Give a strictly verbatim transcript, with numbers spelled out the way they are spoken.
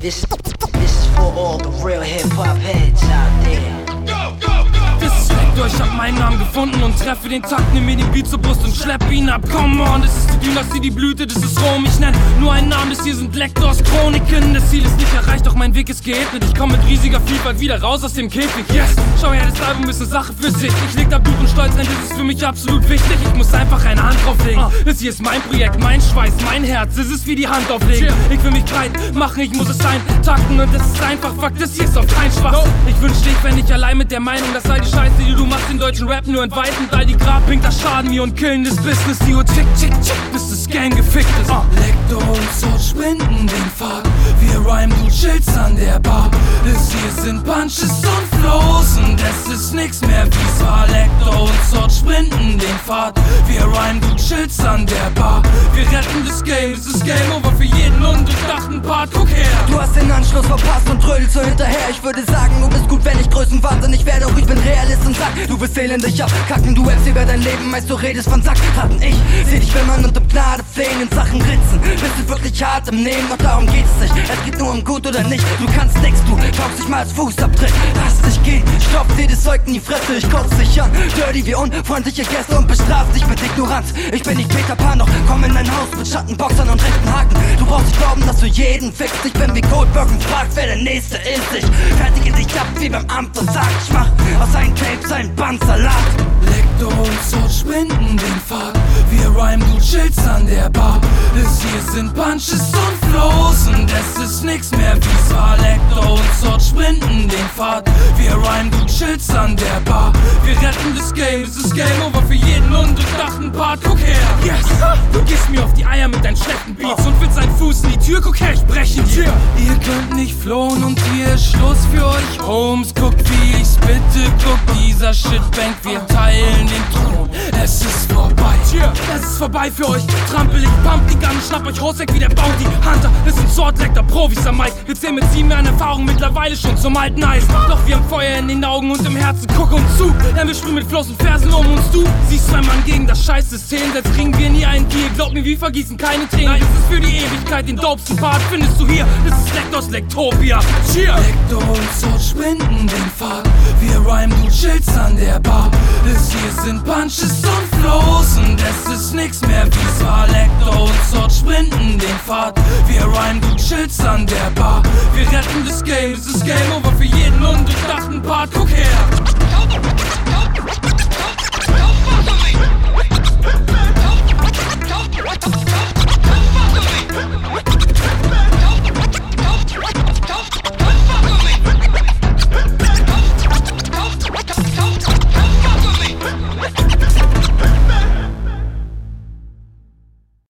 This, this is for all the real hip-hop heads out there. Go, go, go! Das ist Lektor, ich hab meinen Namen gefunden und treffe den Takt, nimm mir den Beat zur Brust und schlepp ihn ab. Come on, das ist die Dynastie, die Blüte, das ist Rom. Ich nenn nur einen Namen, das hier sind Lektors Chroniken. Das Ziel ist nicht erreicht, doch mein Weg ist geebnet. Ich komm mit riesiger Vielfalt wieder raus aus dem Käfig. Yes, schau her, das Album ist eine Sache für sich. Ich leg da Blut und Stolz rein, das ist für mich absolut wichtig. Ich muss einfach eine Hand drauflegen. Das hier ist mein Projekt, mein Schweiß, mein Herz. Es ist wie die Hand auflegen. Ich will mich breit machen, ich muss es eintakten. Und das ist einfach Fakt, das hier ist auf keinen Schwach. Ich wünschte, ich wär nicht allein mit der Meinung, dass all die Scheiße, die du machst, den deutschen Rap nur entweiten. All die Grabpinker schaden mir und killen das Business. Die Uhr tick, tick, tick, bis das Gang gefickt ist. uh. Lektor und Sword schwinden den Pfad. Wir rhymen, du chillst an der Bar. Das hier sind Punches und Flows und es ist nix mehr wie's war. Lektor und Sword sprinten den Pfad. Wir rhymen, du chillst an der Bar. Wir retten das Game, es ist Game Over für jeden undurchdachten Part. Guck her! Du hast den Anschluss verpasst und trödelst so hinterher. Ich würde sagen, du bist gut, wenn ich größenwahnsinnig werde. Doch ich bin Realist und sag, du wirst Seelen dich abkacken. Du rappst über dein Leben, meist du redest von Sackkarten. Ich seh dich, wenn man und um Gnade flehen in Sachen Ritzen. Bist du wirklich hart im Nehmen, doch darum geht's nicht. Es geht nur um gut oder nicht. Du kannst nix, du taugst dich mal als Fußabtritt. Lass dich gehen, stopf dir das Zeug in die Fresse. Ich kotz dich an, dirty wie unfreundliche Gäste und bestraf dich mit Ignoranz. Ich bin nicht Peter Pan, doch komm in mein Haus mit Schattenboxern und rechten Haken. Du brauchst nicht glauben, dass du jeden fixt. Ich bin wie Goldberg und frag, wer der Nächste ist. Ich fertige dich ab wie beim Amt und sag, ich mach aus seinen Tapes einen Bandsalat. Lektor und Sword schwinden den Pfad. Wir rhymen, du chillst an der Bar. Das hier sind Punches und Flows und es ist nix mehr wie's war. Lektor und Sword sprinten den Pfad. Wir rhymen, du chillst an der Bar. Wir retten das Game, es ist Game Over für jeden undurchdachten Part. Guck her! Yes! Du gehst mir auf die Eier mit deinen schlechten Beats und willst einen Fuß in die Tür. Guck her, ich breche dir. Ihr könnt nicht flohen und hier ist Schluss für euch. Holmes, guckt wie ich's bitte guck. Dieser Shitbank, wir teilen den Thron. Es ist vorbei. Es ist vorbei für euch. Trampel ich, pump die Gun, schnapp euch raus weg wie der Bounty Hunter. Es sind Sword-Lektor, Profis am Mic. Wir zählen mit sieben Jahren Erfahrung mittlerweile schon zum alten Eis. Doch wir haben Feuer in den Augen und im Herzen, guck uns zu. Denn wir sprühen mit Flows und Fersen um uns. Du siehst zwei Mann gegen das Scheiß-System. Selbst kriegen wir nie einen Deal. Glaub mir, wir vergießen keine Tränen. Das ist für die Ewigkeit, den dopesten Part findest du hier. Das ist Lektors Lektopia. Cheer! Lektor und Sword schwinden den Pfad. Wir rhymen, du chillst an der Bar. Das hier sind Punches und Flows und es ist nix mehr wie's war. Lektor und Sword sprinten den Pfad. Wir rhymen, du chillst an der Bar. Wir retten das Game, es ist Game Over für jeden undurchdachten Part. Guck her!